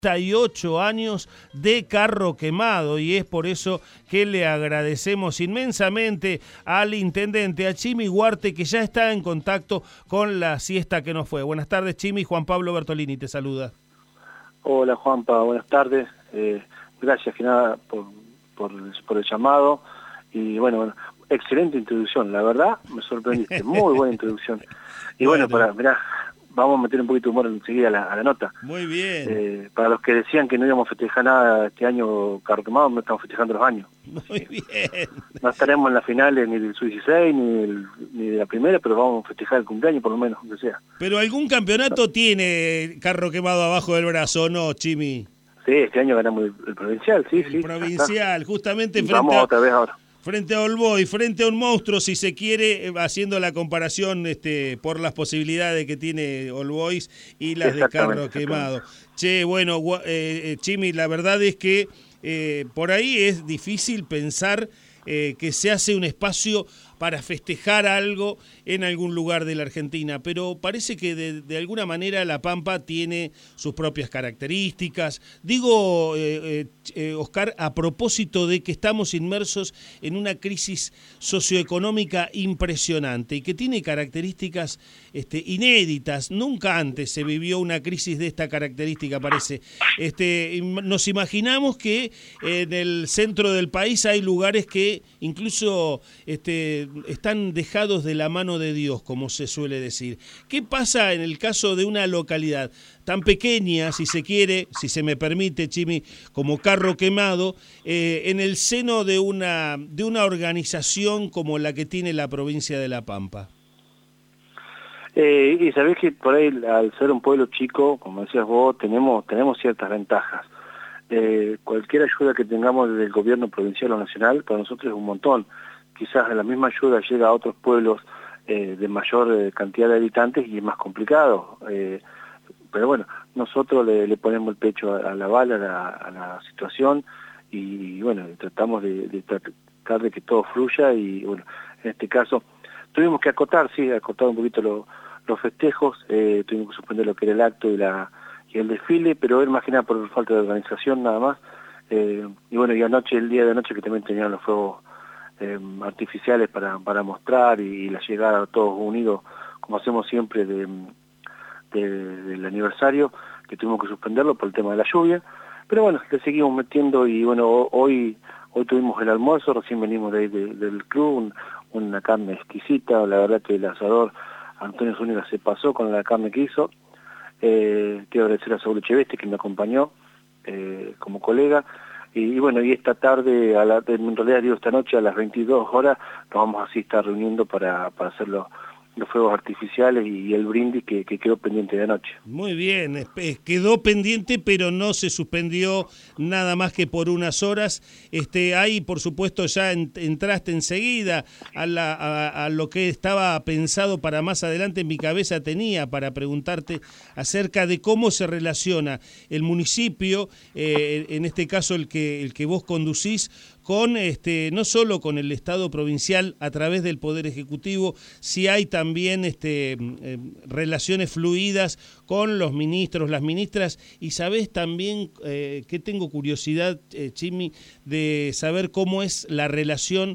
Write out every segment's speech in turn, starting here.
38 años de Carro Quemado, y es por eso que le agradecemos inmensamente al intendente, a Chimi Huarte, que ya está en contacto con la siesta que nos fue. Buenas tardes, Chimi. Juan Pablo Bertolini te saluda. Hola, Juanpa, buenas tardes. Gracias que nada por el llamado. Y bueno, excelente introducción, la verdad me sorprendiste, muy buena introducción. Y bueno, mirá, vamos a meter un poquito de humor enseguida a la nota. Muy bien. Para los que decían que no íbamos a festejar nada este año Carro Quemado, no estamos festejando los años. Muy bien. No estaremos en las finales ni del Sub-16 ni de la primera, pero vamos a festejar el cumpleaños por lo menos, aunque sea. Pero algún campeonato tiene Carro Quemado abajo del brazo, ¿no, Chimi? Sí, este año ganamos el provincial, sí. El provincial, justamente vamos otra vez ahora. Frente a All Boys, frente a un monstruo, si se quiere, haciendo la comparación por las posibilidades que tiene All Boys y las de Carro Quemado. Che, bueno, Chimi, la verdad es que por ahí es difícil pensar que se hace un espacio para festejar algo en algún lugar de la Argentina, pero parece que de alguna manera La Pampa tiene sus propias características. Digo, Oscar, a propósito de que estamos inmersos en una crisis socioeconómica impresionante y que tiene características inéditas. Nunca antes se vivió una crisis de esta característica, parece. Nos imaginamos que en el centro del país hay lugares que incluso están dejados de la mano de Dios, como se suele decir. ¿Qué pasa en el caso de una localidad tan pequeña, si se quiere, si se me permite, Chimi, como Carro Quemado, en el seno de una organización como la que tiene la provincia de La Pampa? Y sabés que por ahí, al ser un pueblo chico, como decías vos, tenemos ciertas ventajas. Cualquier ayuda que tengamos desde el gobierno provincial o nacional, para nosotros es un montón. Quizás la misma ayuda llega a otros pueblos de mayor cantidad de habitantes y es más complicado. Pero bueno, nosotros le ponemos el pecho a la bala, a la situación, y bueno, tratamos de tratar de que todo fluya. Y bueno, en este caso tuvimos que acotar un poquito los festejos, tuvimos que suspender lo que era el acto y el desfile, pero era más que nada por falta de organización nada más. Y bueno, y el día de anoche que también tenían los fuegos artificiales para mostrar, y la llegada todos unidos, como hacemos siempre del aniversario, que tuvimos que suspenderlo por el tema de la lluvia. Pero bueno, le seguimos metiendo, y bueno, hoy tuvimos el almuerzo, recién venimos de ahí del club, una carne exquisita. La verdad que el asador Antonio Zúñiga se pasó con la carne que hizo. Quiero agradecer a Saúl Echeveste, que me acompañó como colega. Y bueno, y esta tarde, en realidad digo esta noche a las 22 horas, nos vamos así a estar reuniendo para hacer los fuegos artificiales y el brindis que quedó pendiente de anoche. Muy bien, quedó pendiente, pero no se suspendió nada más que por unas horas. Ahí, por supuesto, ya entraste enseguida a lo que estaba pensado para más adelante. En mi cabeza tenía para preguntarte acerca de cómo se relaciona el municipio, en este caso el que vos conducís, con no solo con el Estado provincial a través del Poder Ejecutivo, si hay también relaciones fluidas con los ministros, las ministras, y sabés también que tengo curiosidad, Chimi, de saber cómo es la relación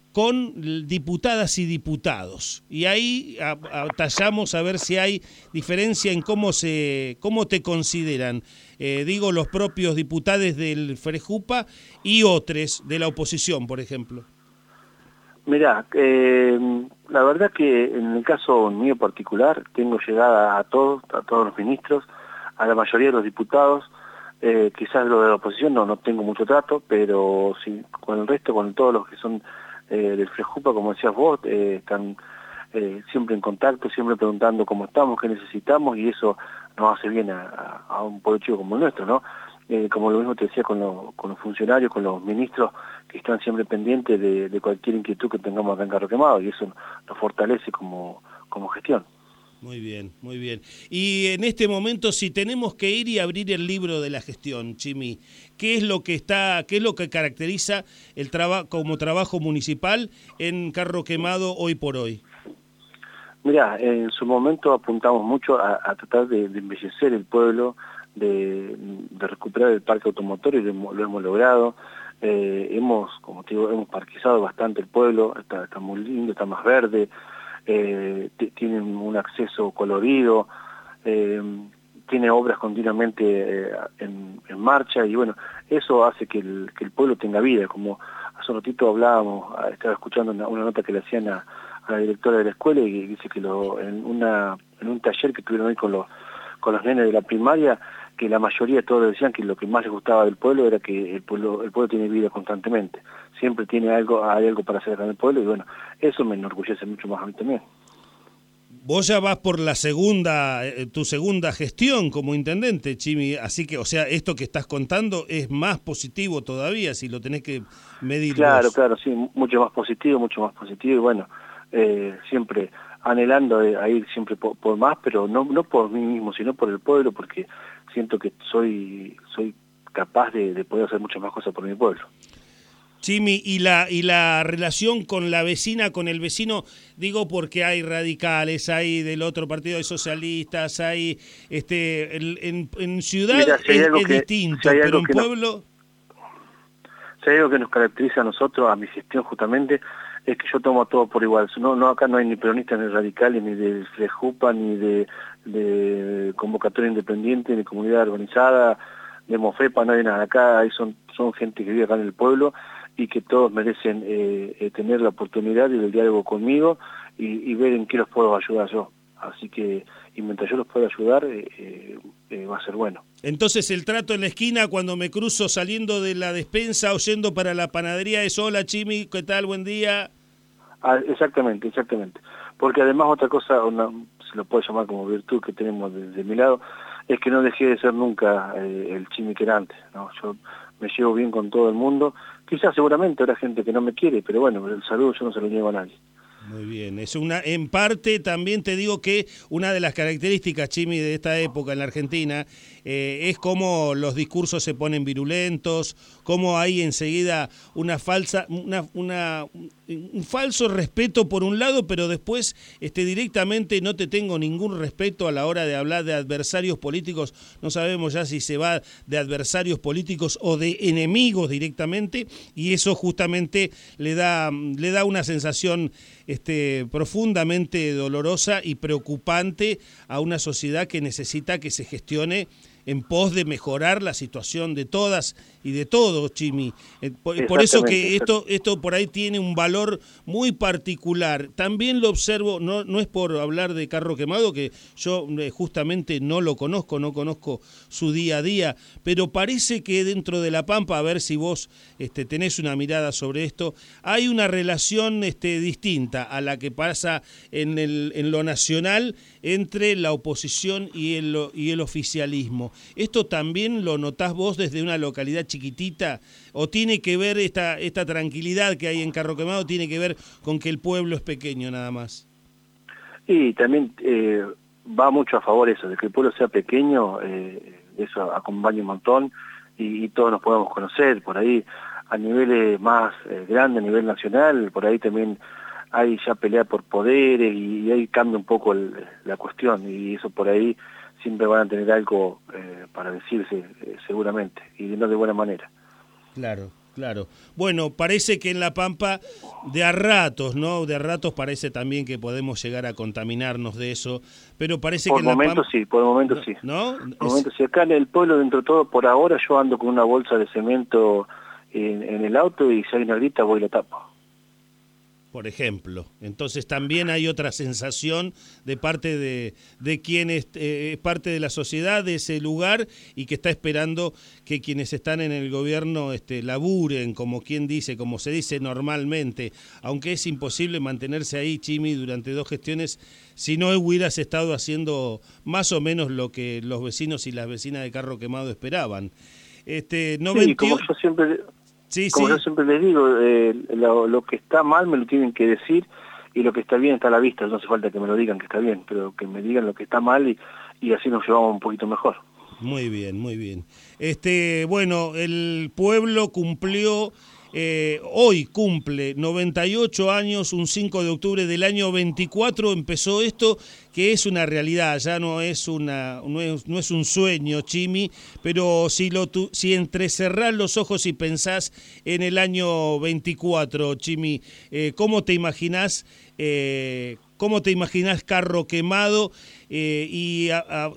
con diputadas y diputados. Y ahí tallamos a ver si hay diferencia en cómo te consideran. Digo, los propios diputados del Frejupa y otros de la oposición, por ejemplo. Mirá, la verdad que en el caso mío particular tengo llegada a todos los ministros, a la mayoría de los diputados. Quizás lo de la oposición no tengo mucho trato, pero sí, con el resto, con todos los que son del Frejupa, como decías vos, están siempre en contacto, siempre preguntando cómo estamos, qué necesitamos, y eso nos hace bien a un pueblo chico como el nuestro, ¿no? Como lo mismo te decía con los funcionarios, con los ministros, que están siempre pendientes de cualquier inquietud que tengamos acá en Carro Quemado, y eso nos fortalece como gestión. Muy bien, muy bien. Y en este momento, si tenemos que ir y abrir el libro de la gestión, Chimi, ¿qué es lo que caracteriza el como trabajo municipal en Carro Quemado hoy por hoy? Mirá, en su momento apuntamos mucho a tratar de embellecer el pueblo, de recuperar el parque automotor y lo hemos logrado. Como te digo, hemos parquizado bastante el pueblo, está muy lindo, está más verde, tienen un acceso colorido, tiene obras continuamente en marcha, y bueno, eso hace que el pueblo tenga vida. Como hace un ratito hablábamos, estaba escuchando una nota que le hacían a la directora de la escuela, y dice que en un taller que tuvieron hoy con los nenes de la primaria, que la mayoría de todos decían que lo que más les gustaba del pueblo era que el pueblo tiene vida constantemente, siempre hay algo para hacer acá en el pueblo, y bueno, eso me enorgullece mucho más a mí también. Vos ya vas por tu segunda gestión como intendente, Chimi, así que, o sea, esto que estás contando es más positivo todavía, si lo tenés que medir Claro, vos. claro, sí, mucho más positivo, y bueno, siempre anhelando a ir siempre por más, pero no por mí mismo, sino por el pueblo, porque siento que soy capaz de poder hacer muchas más cosas por mi pueblo. Chimi, y la relación con la vecina, con el vecino, digo porque hay radicales, hay del otro partido, hay socialistas, hay en ciudad. Mirá, si es distinto, si pero en pueblo. Si hay algo que nos caracteriza a nosotros, a mi gestión justamente, es que yo tomo todo por igual. No, acá no hay ni peronistas, ni radicales, ni de Frejupa, ni de convocatoria independiente, ni comunidad organizada, de Mofepa, no hay nada. Acá son gente que vive acá en el pueblo, y que todos merecen tener la oportunidad y el diálogo conmigo, y ver en qué los puedo ayudar yo. Así que, y mientras yo los pueda ayudar, va a ser bueno. Entonces el trato en la esquina, cuando me cruzo saliendo de la despensa o yendo para la panadería, es: hola Chimi, ¿qué tal? Buen día. Exactamente. Porque además otra cosa, se lo puedo llamar como virtud que tenemos de mi lado, es que no dejé de ser nunca el Chimi que era antes, ¿no? Yo me llevo bien con todo el mundo. Quizás seguramente habrá gente que no me quiere, pero bueno, el saludo yo no se lo niego a nadie. Muy bien, en parte también te digo que una de las características, Chimi, de esta época en la Argentina es cómo los discursos se ponen virulentos, cómo hay enseguida un falso respeto por un lado, pero después directamente no te tengo ningún respeto a la hora de hablar de adversarios políticos. No sabemos ya si se va de adversarios políticos o de enemigos directamente, y eso justamente le da una sensación profundamente dolorosa y preocupante a una sociedad que necesita que se gestione en pos de mejorar la situación de todas y de todos, Chimi. Por eso que esto por ahí tiene un valor muy particular. También lo observo, no es por hablar de Carro Quemado, que yo justamente no conozco su día a día, pero parece que dentro de La Pampa, a ver si vos tenés una mirada sobre esto, hay una relación distinta a la que pasa en lo nacional entre la oposición y el oficialismo. ¿Esto también lo notás vos desde una localidad chiquitita? ¿O tiene que ver esta tranquilidad que hay en Carro Quemado, tiene que ver con que el pueblo es pequeño nada más? Y también va mucho a favor eso, de que el pueblo sea pequeño, eso acompaña un montón, y todos nos podemos conocer. Por ahí, a niveles más grandes, a nivel nacional, por ahí también hay ya pelea por poderes, y ahí cambia un poco la cuestión, y eso por ahí siempre van a tener algo para decirse, seguramente, y no de buena manera. Claro. Bueno, parece que en La Pampa de a ratos, ¿no? De a ratos parece también que podemos llegar a contaminarnos de eso, pero parece que en La Pampa... Por el momento sí. ¿No? Por el momento sí. Acá en el pueblo, dentro de todo, por ahora yo ando con una bolsa de cemento en el auto, y si hay una grita voy y la tapo. Por ejemplo. Entonces también hay otra sensación de parte de quien es parte de la sociedad de ese lugar, y que está esperando que quienes están en el gobierno laburen, como quien dice, como se dice normalmente, aunque es imposible mantenerse ahí, Chimi, durante 2 gestiones si no hubieras estado haciendo más o menos lo que los vecinos y las vecinas de Carro Quemado esperaban. Como yo siempre... Como yo siempre les digo, lo que está mal me lo tienen que decir, y lo que está bien está a la vista. No hace falta que me lo digan que está bien, pero que me digan lo que está mal, y así nos llevamos un poquito mejor. Muy bien. Bueno, el pueblo cumplió, hoy cumple 98 años, un 5 de octubre del año 24 empezó esto, que es una realidad, ya no es un sueño, Chimi, pero si entrecerrás los ojos y pensás en el año 24, Chimi, ¿cómo te imaginás Carro Quemado y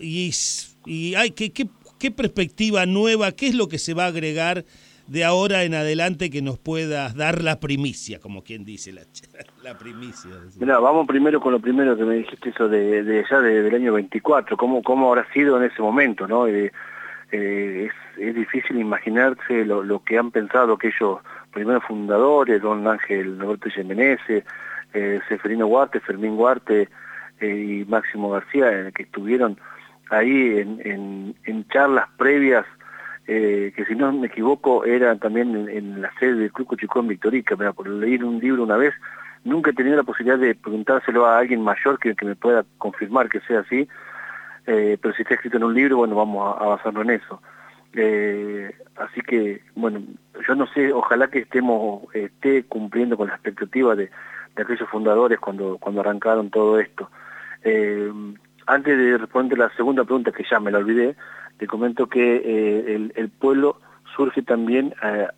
qué perspectiva nueva, qué es lo que se va a agregar de ahora en adelante que nos puedas dar la primicia, como quien dice, la primicia? Mirá, vamos primero con lo primero que me dijiste, eso del año 24, cómo habrá sido en ese momento, ¿no? Es difícil imaginarse lo que han pensado aquellos primeros fundadores, don Ángel Norberto Yemenese, Seferino Huarte, Fermín Huarte y Máximo García, que estuvieron ahí en charlas previas, que si no me equivoco eran también en la sede del Club Cochicó en Victorica. Mira, por leer un libro una vez, nunca he tenido la posibilidad de preguntárselo a alguien mayor que me pueda confirmar que sea así, pero si está escrito en un libro, bueno, vamos a basarlo en eso. Así que, bueno, yo no sé, ojalá que esté cumpliendo con la expectativa de aquellos fundadores cuando arrancaron todo esto. Antes de responder la segunda pregunta, que ya me la olvidé, te comento que el pueblo surge también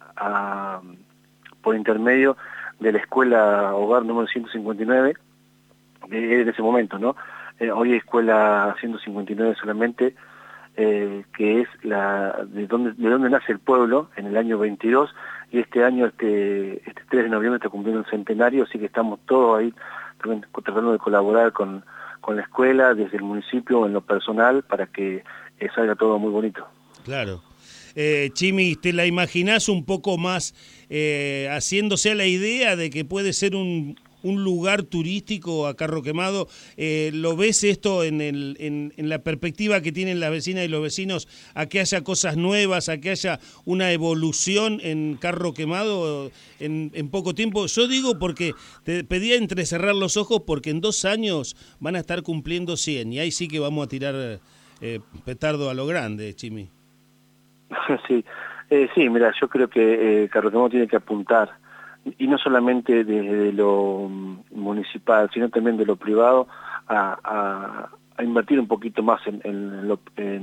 por intermedio de la escuela Hogar número 159, de ese momento, ¿no? Hoy es escuela 159 solamente, que es de donde nace el pueblo en el año 22, y este año, este 3 de noviembre, está cumpliendo un centenario, así que estamos todos ahí tratando de colaborar con la escuela, desde el municipio, en lo personal, para que salga todo muy bonito. Claro. Chimi, ¿te la imaginás un poco más haciéndose a la idea de que puede ser un lugar turístico a Carro Quemado? ¿Lo ves esto en la perspectiva que tienen las vecinas y los vecinos, a que haya cosas nuevas, a que haya una evolución en Carro Quemado en poco tiempo? Yo digo porque te pedía entrecerrar los ojos, porque en 2 años van a estar cumpliendo 100 y ahí sí que vamos a tirar petardo a lo grande, Chimi. Sí, mira, yo creo que Carro Quemado tiene que apuntar, y no solamente desde lo municipal, sino también de lo privado, a invertir un poquito más en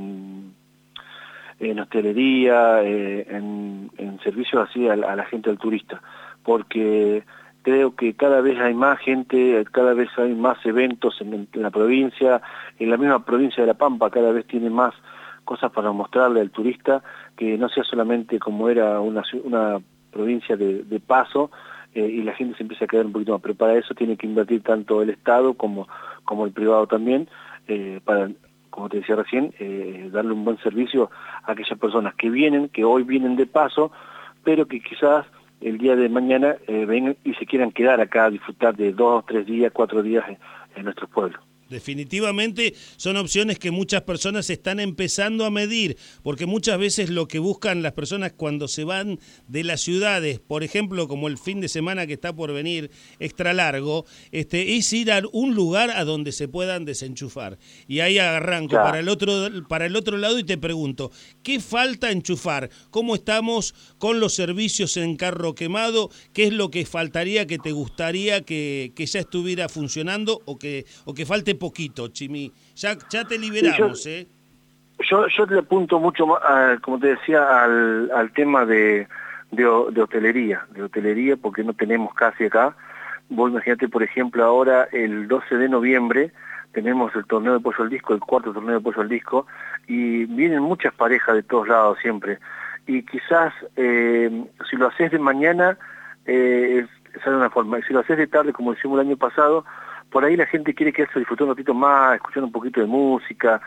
hostelería, en servicios así a la gente, al turista, porque creo que cada vez hay más gente, cada vez hay más eventos en la provincia, en la misma provincia de La Pampa cada vez tiene más cosas para mostrarle al turista, que no sea solamente como era una provincia de paso, y la gente se empieza a quedar un poquito más, pero para eso tiene que invertir tanto el Estado como el privado también, para, como te decía recién, darle un buen servicio a aquellas personas que hoy vienen de paso, pero que quizás el día de mañana vengan y se quieran quedar acá a disfrutar de 2, 3 días, 4 días en nuestros pueblos. Definitivamente son opciones que muchas personas están empezando a medir, porque muchas veces lo que buscan las personas cuando se van de las ciudades, por ejemplo, como el fin de semana que está por venir, extra largo, es ir a un lugar a donde se puedan desenchufar. Y ahí arranco Claro. para el otro lado y te pregunto, ¿qué falta enchufar? ¿Cómo estamos con los servicios en Carro Quemado? ¿Qué es lo que faltaría, que te gustaría que ya estuviera funcionando o que falte poquito, Chimi? Ya te liberamos, sí, yo le apunto mucho más, como te decía, al tema de hotelería, porque no tenemos casi acá. Vos imagínate, por ejemplo, ahora el 12 de noviembre tenemos el torneo de pollo al disco, el 4º torneo de pollo al disco, y vienen muchas parejas de todos lados siempre. Y quizás, si lo haces de mañana, sale una forma. Y si lo haces de tarde, como hicimos el año pasado, por ahí la gente quiere quedarse disfrutando un ratito más, escuchando un poquito de música,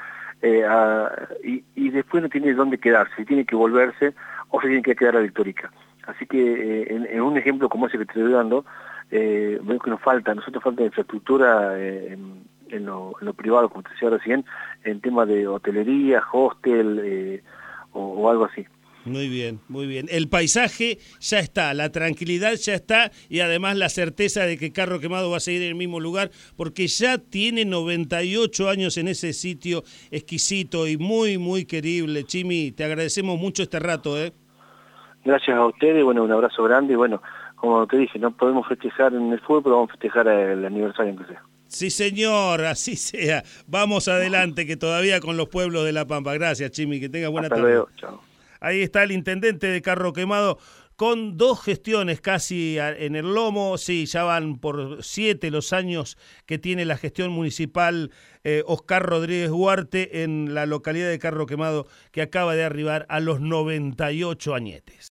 y después no tiene dónde quedarse, tiene que volverse o se tiene que quedar a Victorica. Así que en un ejemplo como ese que te estoy dando, veo que nos falta infraestructura en lo privado, como te decía recién, en tema de hotelería, hostel o algo así. Muy bien, muy bien. El paisaje ya está, la tranquilidad ya está, y además la certeza de que Carro Quemado va a seguir en el mismo lugar, porque ya tiene 98 años en ese sitio exquisito y muy, muy querible. Chimi, te agradecemos mucho este rato, ¿eh? Gracias a ustedes, bueno, un abrazo grande, y bueno, como te dije, no podemos festejar en el fútbol, pero vamos a festejar el aniversario, aunque sea. Sí, señor, así sea. Vamos adelante, que todavía con los pueblos de La Pampa. Gracias, Chimi, que tenga buena tarde. Hasta luego, chao. Ahí está el intendente de Carro Quemado, con 2 gestiones casi en el lomo. Sí, ya van por 7 los años que tiene la gestión municipal Oscar Rodríguez Huarte en la localidad de Carro Quemado, que acaba de arribar a los 98 añetes.